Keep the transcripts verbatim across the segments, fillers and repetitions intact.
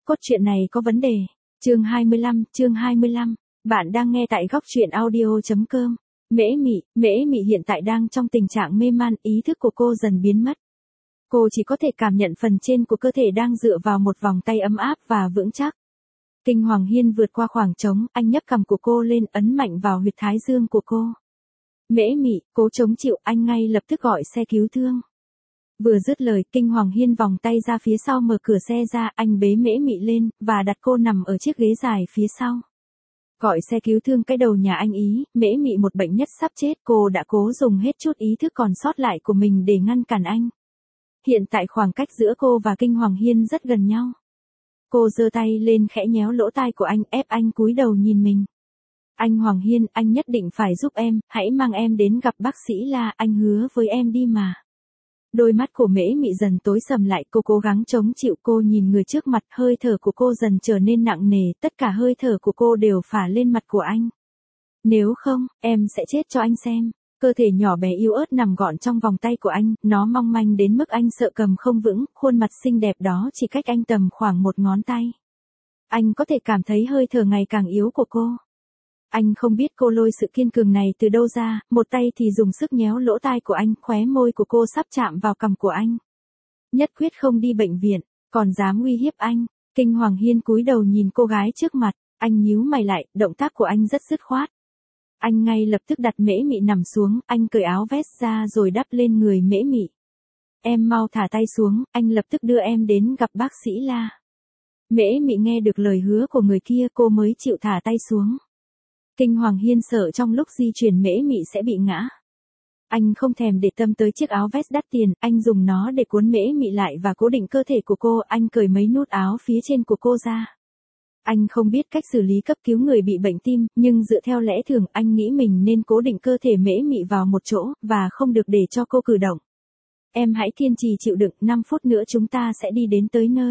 cốt truyện này có vấn đề. Chương hai mươi lăm, chương hai mươi lăm. Bạn đang nghe tại góc truyện audio chấm com. Mễ Mị, Mễ Mị hiện tại đang trong tình trạng mê man, ý thức của cô dần biến mất. Cô chỉ có thể cảm nhận phần trên của cơ thể đang dựa vào một vòng tay ấm áp và vững chắc. Kinh Hoàng Hiên vượt qua khoảng trống, anh nhấc cằm của cô lên, ấn mạnh vào huyệt thái dương của cô. Mễ Mị, cố chống chịu, anh ngay lập tức gọi xe cứu thương. Vừa dứt lời, Kinh Hoàng Hiên vòng tay ra phía sau mở cửa xe ra, anh bế Mễ Mị lên, và đặt cô nằm ở chiếc ghế dài phía sau. Gọi xe cứu thương cái đầu nhà anh ý, Mễ Mị một bệnh nhất sắp chết, cô đã cố dùng hết chút ý thức còn sót lại của mình để ngăn cản anh. Hiện tại khoảng cách giữa cô và Kinh Hoàng Hiên rất gần nhau. Cô giơ tay lên khẽ nhéo lỗ tai của anh, ép anh cúi đầu nhìn mình. Anh Hoàng Hiên, anh nhất định phải giúp em, hãy mang em đến gặp bác sĩ La, anh hứa với em đi mà. Đôi mắt của Mễ Mị dần tối sầm lại, cô cố gắng chống chịu, cô nhìn người trước mặt, hơi thở của cô dần trở nên nặng nề, tất cả hơi thở của cô đều phả lên mặt của anh. Nếu không, em sẽ chết cho anh xem. Cơ thể nhỏ bé yếu ớt nằm gọn trong vòng tay của anh, nó mong manh đến mức anh sợ cầm không vững, khuôn mặt xinh đẹp đó chỉ cách anh tầm khoảng một ngón tay. Anh có thể cảm thấy hơi thở ngày càng yếu của cô. Anh không biết cô lôi sự kiên cường này từ đâu ra, một tay thì dùng sức nhéo lỗ tai của anh, khóe môi của cô sắp chạm vào cằm của anh. Nhất quyết không đi bệnh viện, còn dám uy hiếp anh. Kinh Hoàng Hiên cúi đầu nhìn cô gái trước mặt, anh nhíu mày lại, động tác của anh rất dứt khoát. Anh ngay lập tức đặt Mễ Mị nằm xuống, anh cởi áo vest ra rồi đắp lên người Mễ Mị. Em mau thả tay xuống, anh lập tức đưa em đến gặp bác sĩ La. Mễ Mị nghe được lời hứa của người kia, cô mới chịu thả tay xuống. Kinh Hoàng Hiên sợ trong lúc di chuyển Mễ Mị sẽ bị ngã. Anh không thèm để tâm tới chiếc áo vest đắt tiền, anh dùng nó để cuốn Mễ Mị lại và cố định cơ thể của cô, anh cởi mấy nút áo phía trên của cô ra. Anh không biết cách xử lý cấp cứu người bị bệnh tim, nhưng dựa theo lẽ thường, anh nghĩ mình nên cố định cơ thể Mễ Mị vào một chỗ, và không được để cho cô cử động. Em hãy kiên trì chịu đựng, năm phút nữa chúng ta sẽ đi đến tới nơi.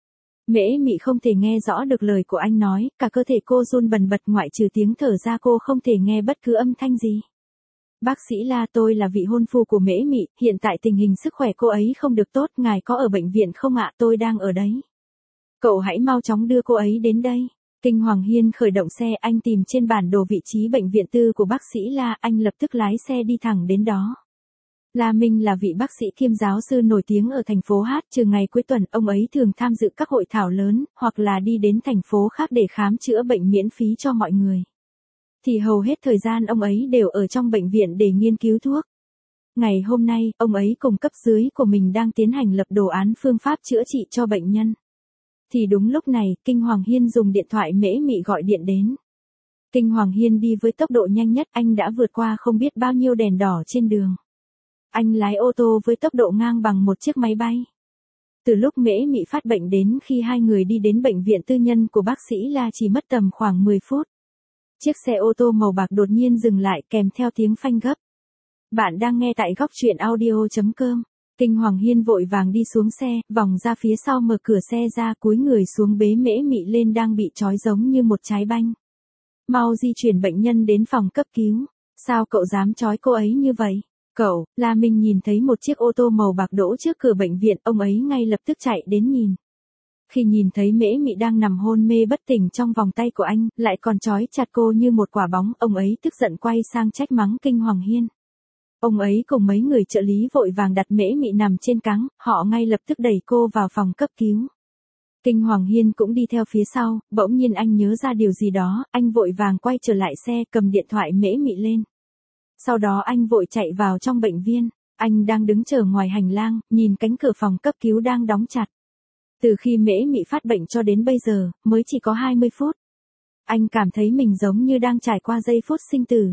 Mễ Mị không thể nghe rõ được lời của anh nói, cả cơ thể cô run bần bật, ngoại trừ tiếng thở ra cô không thể nghe bất cứ âm thanh gì. Bác sĩ La, tôi là vị hôn phu của Mễ Mị, hiện tại tình hình sức khỏe cô ấy không được tốt, ngài có ở bệnh viện không ạ? Tôi đang ở đấy. Cậu hãy mau chóng đưa cô ấy đến đây. Kinh Hoàng Hiên khởi động xe, anh tìm trên bản đồ vị trí bệnh viện tư của bác sĩ La, anh lập tức lái xe đi thẳng đến đó. La Minh là vị bác sĩ kiêm giáo sư nổi tiếng ở thành phố Hát, trừ ngày cuối tuần, ông ấy thường tham dự các hội thảo lớn, hoặc là đi đến thành phố khác để khám chữa bệnh miễn phí cho mọi người. Thì hầu hết thời gian ông ấy đều ở trong bệnh viện để nghiên cứu thuốc. Ngày hôm nay, ông ấy cùng cấp dưới của mình đang tiến hành lập đồ án phương pháp chữa trị cho bệnh nhân. Thì đúng lúc này, Kinh Hoàng Hiên dùng điện thoại Mễ Mị gọi điện đến. Kinh Hoàng Hiên đi với tốc độ nhanh nhất, anh đã vượt qua không biết bao nhiêu đèn đỏ trên đường. Anh lái ô tô với tốc độ ngang bằng một chiếc máy bay. Từ lúc Mễ Mị phát bệnh đến khi hai người đi đến bệnh viện tư nhân của bác sĩ La chỉ mất tầm khoảng mười phút. Chiếc xe ô tô màu bạc đột nhiên dừng lại kèm theo tiếng phanh gấp. Bạn đang nghe tại góc truyện audio chấm com. Kinh Hoàng Hiên vội vàng đi xuống xe, vòng ra phía sau mở cửa xe ra, cúi người xuống bế Mễ Mị lên đang bị trói giống như một trái banh. Mau di chuyển bệnh nhân đến phòng cấp cứu. Sao cậu dám trói cô ấy như vậy? Cậu, La Minh nhìn thấy một chiếc ô tô màu bạc đỗ trước cửa bệnh viện, ông ấy ngay lập tức chạy đến nhìn. Khi nhìn thấy Mễ Mị đang nằm hôn mê bất tỉnh trong vòng tay của anh, lại còn trói chặt cô như một quả bóng, ông ấy tức giận quay sang trách mắng Kinh Hoàng Hiên. Ông ấy cùng mấy người trợ lý vội vàng đặt Mễ Mị nằm trên cáng, họ ngay lập tức đẩy cô vào phòng cấp cứu. Kinh Hoàng Hiên cũng đi theo phía sau, bỗng nhiên anh nhớ ra điều gì đó, anh vội vàng quay trở lại xe, cầm điện thoại Mễ Mị lên. Sau đó anh vội chạy vào trong bệnh viện, anh đang đứng chờ ngoài hành lang, nhìn cánh cửa phòng cấp cứu đang đóng chặt. Từ khi Mễ Mị phát bệnh cho đến bây giờ, mới chỉ có hai mươi phút. Anh cảm thấy mình giống như đang trải qua giây phút sinh tử.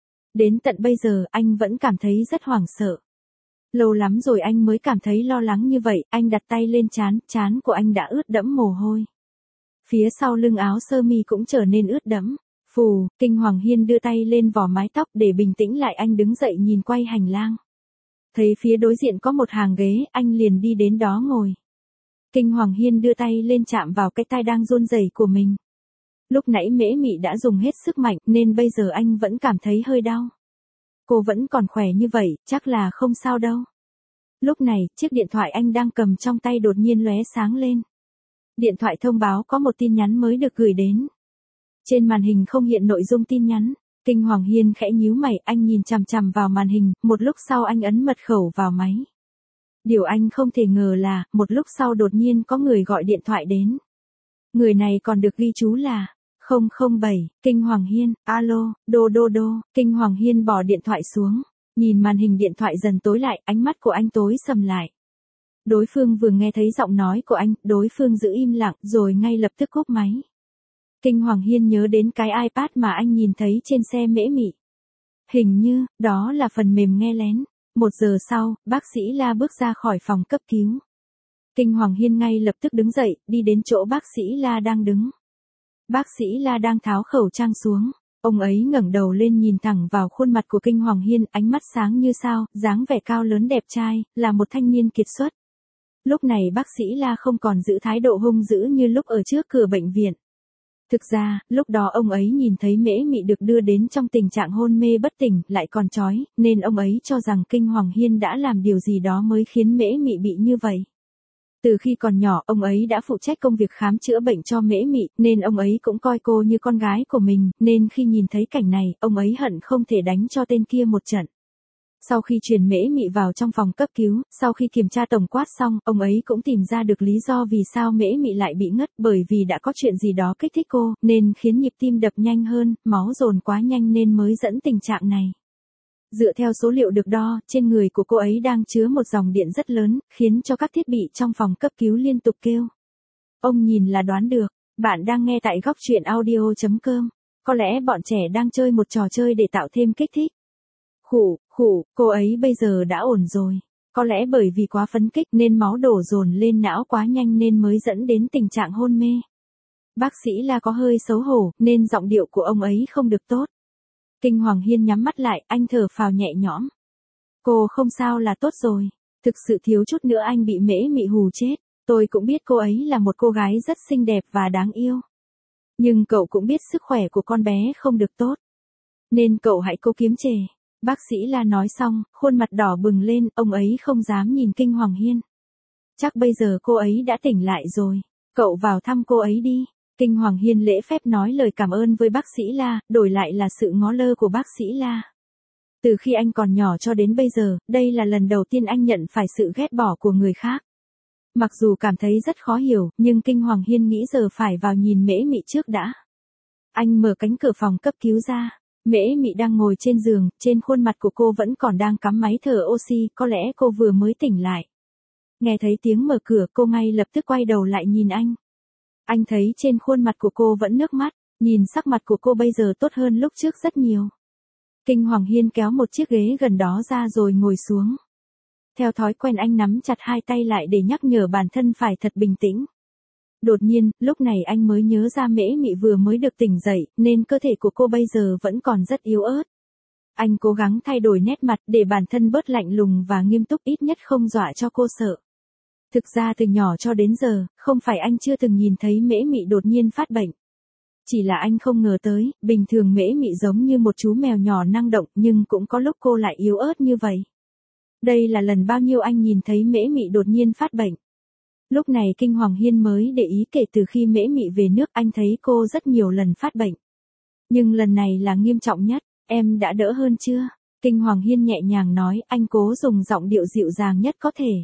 Đến tận bây giờ, anh vẫn cảm thấy rất hoảng sợ. Lâu lắm rồi anh mới cảm thấy lo lắng như vậy, anh đặt tay lên trán, trán của anh đã ướt đẫm mồ hôi. Phía sau lưng áo sơ mi cũng trở nên ướt đẫm. Phù, Kinh Hoàng Hiên đưa tay lên vò mái tóc để bình tĩnh lại, anh đứng dậy nhìn quay hành lang. Thấy phía đối diện có một hàng ghế, anh liền đi đến đó ngồi. Kinh Hoàng Hiên đưa tay lên chạm vào cái tai đang run rẩy của mình. Lúc nãy Mễ Mị đã dùng hết sức mạnh nên bây giờ anh vẫn cảm thấy hơi đau. Cô vẫn còn khỏe như vậy, chắc là không sao đâu. Lúc này, chiếc điện thoại anh đang cầm trong tay đột nhiên lóe sáng lên. Điện thoại thông báo có một tin nhắn mới được gửi đến. Trên màn hình không hiện nội dung tin nhắn. Kinh Hoàng Hiên khẽ nhíu mày, anh nhìn chằm chằm vào màn hình, một lúc sau anh ấn mật khẩu vào máy. Điều anh không thể ngờ là, một lúc sau đột nhiên có người gọi điện thoại đến. Người này còn được ghi chú là không không bảy, Kinh Hoàng Hiên, alo, đô đô đô. Kinh Hoàng Hiên bỏ điện thoại xuống, nhìn màn hình điện thoại dần tối lại, ánh mắt của anh tối sầm lại. Đối phương vừa nghe thấy giọng nói của anh, đối phương giữ im lặng rồi ngay lập tức cúp máy. Kinh Hoàng Hiên nhớ đến cái iPad mà anh nhìn thấy trên xe Mễ Mị. Hình như, đó là phần mềm nghe lén. Một giờ sau, bác sĩ La bước ra khỏi phòng cấp cứu. Kinh Hoàng Hiên ngay lập tức đứng dậy, đi đến chỗ bác sĩ La đang đứng. Bác sĩ La đang tháo khẩu trang xuống. Ông ấy ngẩng đầu lên nhìn thẳng vào khuôn mặt của Kinh Hoàng Hiên, ánh mắt sáng như sao, dáng vẻ cao lớn đẹp trai, là một thanh niên kiệt xuất. Lúc này bác sĩ La không còn giữ thái độ hung dữ như lúc ở trước cửa bệnh viện. Thực ra, lúc đó ông ấy nhìn thấy Mễ Mị được đưa đến trong tình trạng hôn mê bất tỉnh, lại còn chói, nên ông ấy cho rằng Kinh Hoàng Hiên đã làm điều gì đó mới khiến Mễ Mị bị như vậy. Từ khi còn nhỏ, ông ấy đã phụ trách công việc khám chữa bệnh cho Mễ Mị, nên ông ấy cũng coi cô như con gái của mình, nên khi nhìn thấy cảnh này, ông ấy hận không thể đánh cho tên kia một trận. Sau khi chuyển Mễ Mị vào trong phòng cấp cứu, sau khi kiểm tra tổng quát xong, ông ấy cũng tìm ra được lý do vì sao Mễ Mị lại bị ngất, bởi vì đã có chuyện gì đó kích thích cô, nên khiến nhịp tim đập nhanh hơn, máu dồn quá nhanh nên mới dẫn tình trạng này. Dựa theo số liệu được đo, trên người của cô ấy đang chứa một dòng điện rất lớn, khiến cho các thiết bị trong phòng cấp cứu liên tục kêu. Ông nhìn là đoán được, bạn đang nghe tại góc truyện audio chấm com. Có lẽ bọn trẻ đang chơi một trò chơi để tạo thêm kích thích. Khủ, khủ, cô ấy bây giờ đã ổn rồi. Có lẽ bởi vì quá phấn kích nên máu đổ dồn lên não quá nhanh nên mới dẫn đến tình trạng hôn mê. Bác sĩ La có hơi xấu hổ nên giọng điệu của ông ấy không được tốt. Kinh Hoàng Hiên nhắm mắt lại, anh thở phào nhẹ nhõm. Cô không sao là tốt rồi. Thực sự thiếu chút nữa anh bị Mễ Mị hù chết. Tôi cũng biết cô ấy là một cô gái rất xinh đẹp và đáng yêu. Nhưng cậu cũng biết sức khỏe của con bé không được tốt. Nên cậu hãy cố kiềm chế. Bác sĩ La nói xong, khuôn mặt đỏ bừng lên, ông ấy không dám nhìn Kinh Hoàng Hiên. Chắc bây giờ cô ấy đã tỉnh lại rồi. Cậu vào thăm cô ấy đi. Kinh Hoàng Hiên lễ phép nói lời cảm ơn với bác sĩ La, đổi lại là sự ngó lơ của bác sĩ La. Từ khi anh còn nhỏ cho đến bây giờ, đây là lần đầu tiên anh nhận phải sự ghét bỏ của người khác. Mặc dù cảm thấy rất khó hiểu, nhưng Kinh Hoàng Hiên nghĩ giờ phải vào nhìn Mễ Mị trước đã. Anh mở cánh cửa phòng cấp cứu ra. Mễ Mị đang ngồi trên giường, trên khuôn mặt của cô vẫn còn đang cắm máy thở oxy, có lẽ cô vừa mới tỉnh lại. Nghe thấy tiếng mở cửa, cô ngay lập tức quay đầu lại nhìn anh. Anh thấy trên khuôn mặt của cô vẫn nước mắt, nhìn sắc mặt của cô bây giờ tốt hơn lúc trước rất nhiều. Kinh Hoàng Hiên kéo một chiếc ghế gần đó ra rồi ngồi xuống. Theo thói quen anh nắm chặt hai tay lại để nhắc nhở bản thân phải thật bình tĩnh. Đột nhiên, lúc này anh mới nhớ ra Mễ Mị vừa mới được tỉnh dậy, nên cơ thể của cô bây giờ vẫn còn rất yếu ớt. Anh cố gắng thay đổi nét mặt để bản thân bớt lạnh lùng và nghiêm túc, ít nhất không dọa cho cô sợ. Thực ra từ nhỏ cho đến giờ, không phải anh chưa từng nhìn thấy Mễ Mị đột nhiên phát bệnh. Chỉ là anh không ngờ tới, bình thường Mễ Mị giống như một chú mèo nhỏ năng động nhưng cũng có lúc cô lại yếu ớt như vậy. Đây là lần bao nhiêu anh nhìn thấy Mễ Mị đột nhiên phát bệnh. Lúc này Kinh Hoàng Hiên mới để ý kể từ khi Mễ Mị về nước anh thấy cô rất nhiều lần phát bệnh. Nhưng lần này là nghiêm trọng nhất, em đã đỡ hơn chưa? Kinh Hoàng Hiên nhẹ nhàng nói, anh cố dùng giọng điệu dịu dàng nhất có thể.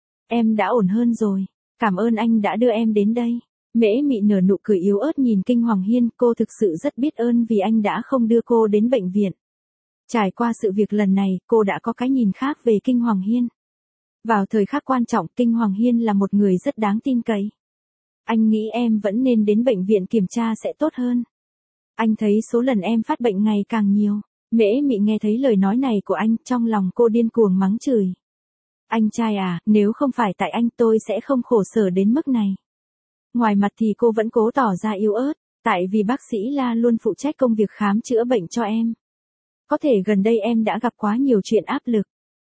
Em đã ổn hơn rồi, cảm ơn anh đã đưa em đến đây. Mễ Mị nở nụ cười yếu ớt nhìn Kinh Hoàng Hiên, cô thực sự rất biết ơn vì anh đã không đưa cô đến bệnh viện. Trải qua sự việc lần này, cô đã có cái nhìn khác về Kinh Hoàng Hiên. Vào thời khắc quan trọng, Kinh Hoàng Hiên là một người rất đáng tin cậy. Anh nghĩ em vẫn nên đến bệnh viện kiểm tra sẽ tốt hơn. Anh thấy số lần em phát bệnh ngày càng nhiều. Mễ Mị nghe thấy lời nói này của anh, trong lòng cô điên cuồng mắng chửi. Anh trai à, nếu không phải tại anh tôi sẽ không khổ sở đến mức này. Ngoài mặt thì cô vẫn cố tỏ ra yếu ớt, tại vì bác sĩ La luôn phụ trách công việc khám chữa bệnh cho em. Có thể gần đây em đã gặp quá nhiều chuyện áp lực.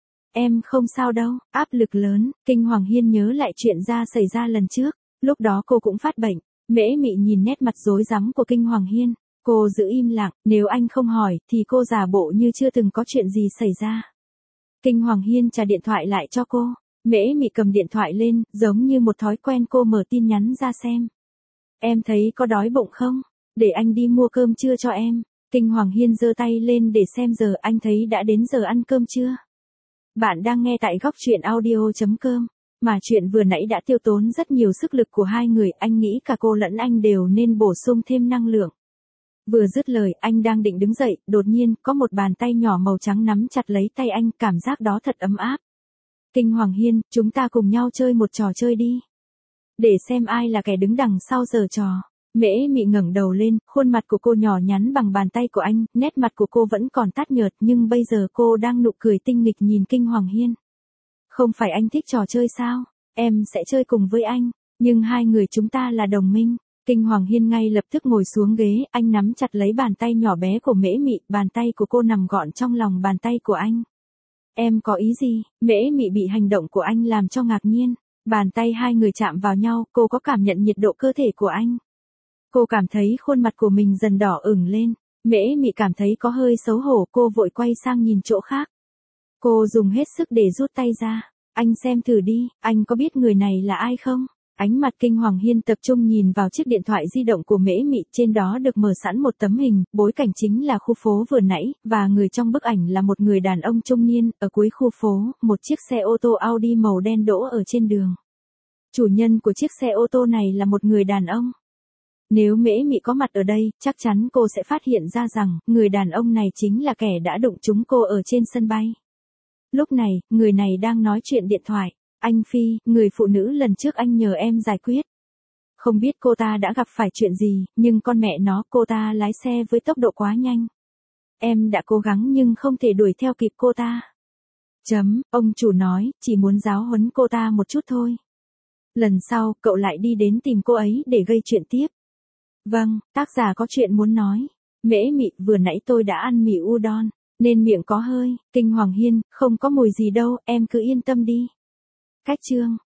Em không sao đâu, áp lực lớn. Kinh Hoàng Hiên nhớ lại chuyện ra xảy ra lần trước, lúc đó cô cũng phát bệnh. Mễ Mị nhìn nét mặt rối rắm của Kinh Hoàng Hiên, cô giữ im lặng, nếu anh không hỏi thì cô giả bộ như chưa từng có chuyện gì xảy ra. Kinh Hoàng Hiên trả điện thoại lại cho cô. Mễ Mị cầm điện thoại lên, giống như một thói quen cô mở tin nhắn ra xem. Em thấy có đói bụng không? Để anh đi mua cơm trưa cho em. Kinh Hoàng Hiên giơ tay lên để xem giờ, anh thấy đã đến giờ ăn cơm trưa. Bạn đang nghe tại góc truyện audio chấm com. Mà chuyện vừa nãy đã tiêu tốn rất nhiều sức lực của hai người, anh nghĩ cả cô lẫn anh đều nên bổ sung thêm năng lượng. Vừa dứt lời, anh đang định đứng dậy, đột nhiên, có một bàn tay nhỏ màu trắng nắm chặt lấy tay anh, cảm giác đó thật ấm áp. Kinh Hoàng Hiên, chúng ta cùng nhau chơi một trò chơi đi. Để xem ai là kẻ đứng đằng sau giở trò. Mễ Mị ngẩng đầu lên, khuôn mặt của cô nhỏ nhắn bằng bàn tay của anh, nét mặt của cô vẫn còn tát nhợt nhưng bây giờ cô đang nụ cười tinh nghịch nhìn Kinh Hoàng Hiên. Không phải anh thích trò chơi sao? Em sẽ chơi cùng với anh, nhưng hai người chúng ta là đồng minh. Kinh Hoàng Hiên ngay lập tức ngồi xuống ghế, anh nắm chặt lấy bàn tay nhỏ bé của Mễ Mị, bàn tay của cô nằm gọn trong lòng bàn tay của anh. Em có ý gì? Mễ Mị bị hành động của anh làm cho ngạc nhiên. Bàn tay hai người chạm vào nhau, cô có cảm nhận nhiệt độ cơ thể của anh. Cô cảm thấy khuôn mặt của mình dần đỏ ửng lên. Mễ Mị cảm thấy có hơi xấu hổ, cô vội quay sang nhìn chỗ khác. Cô dùng hết sức để rút tay ra. Anh xem thử đi, anh có biết người này là ai không? Ánh mặt Kinh Hoàng Hiên tập trung nhìn vào chiếc điện thoại di động của Mễ Mị, trên đó được mở sẵn một tấm hình, bối cảnh chính là khu phố vừa nãy, và người trong bức ảnh là một người đàn ông trung niên, ở cuối khu phố, một chiếc xe ô tô Audi màu đen đỗ ở trên đường. Chủ nhân của chiếc xe ô tô này là một người đàn ông. Nếu Mễ Mị có mặt ở đây, chắc chắn cô sẽ phát hiện ra rằng, người đàn ông này chính là kẻ đã đụng trúng cô ở trên sân bay. Lúc này, người này đang nói chuyện điện thoại. Anh Phi, người phụ nữ lần trước anh nhờ em giải quyết. Không biết cô ta đã gặp phải chuyện gì, nhưng con mẹ nó, cô ta lái xe với tốc độ quá nhanh. Em đã cố gắng nhưng không thể đuổi theo kịp cô ta. Chấm, ông chủ nói, chỉ muốn giáo huấn cô ta một chút thôi. Lần sau, cậu lại đi đến tìm cô ấy để gây chuyện tiếp. Vâng, tác giả có chuyện muốn nói. Mễ Mị, vừa nãy tôi đã ăn mì udon, nên miệng có hơi. Kinh Hoàng Hiên, không có mùi gì đâu, em cứ yên tâm đi. Cách chương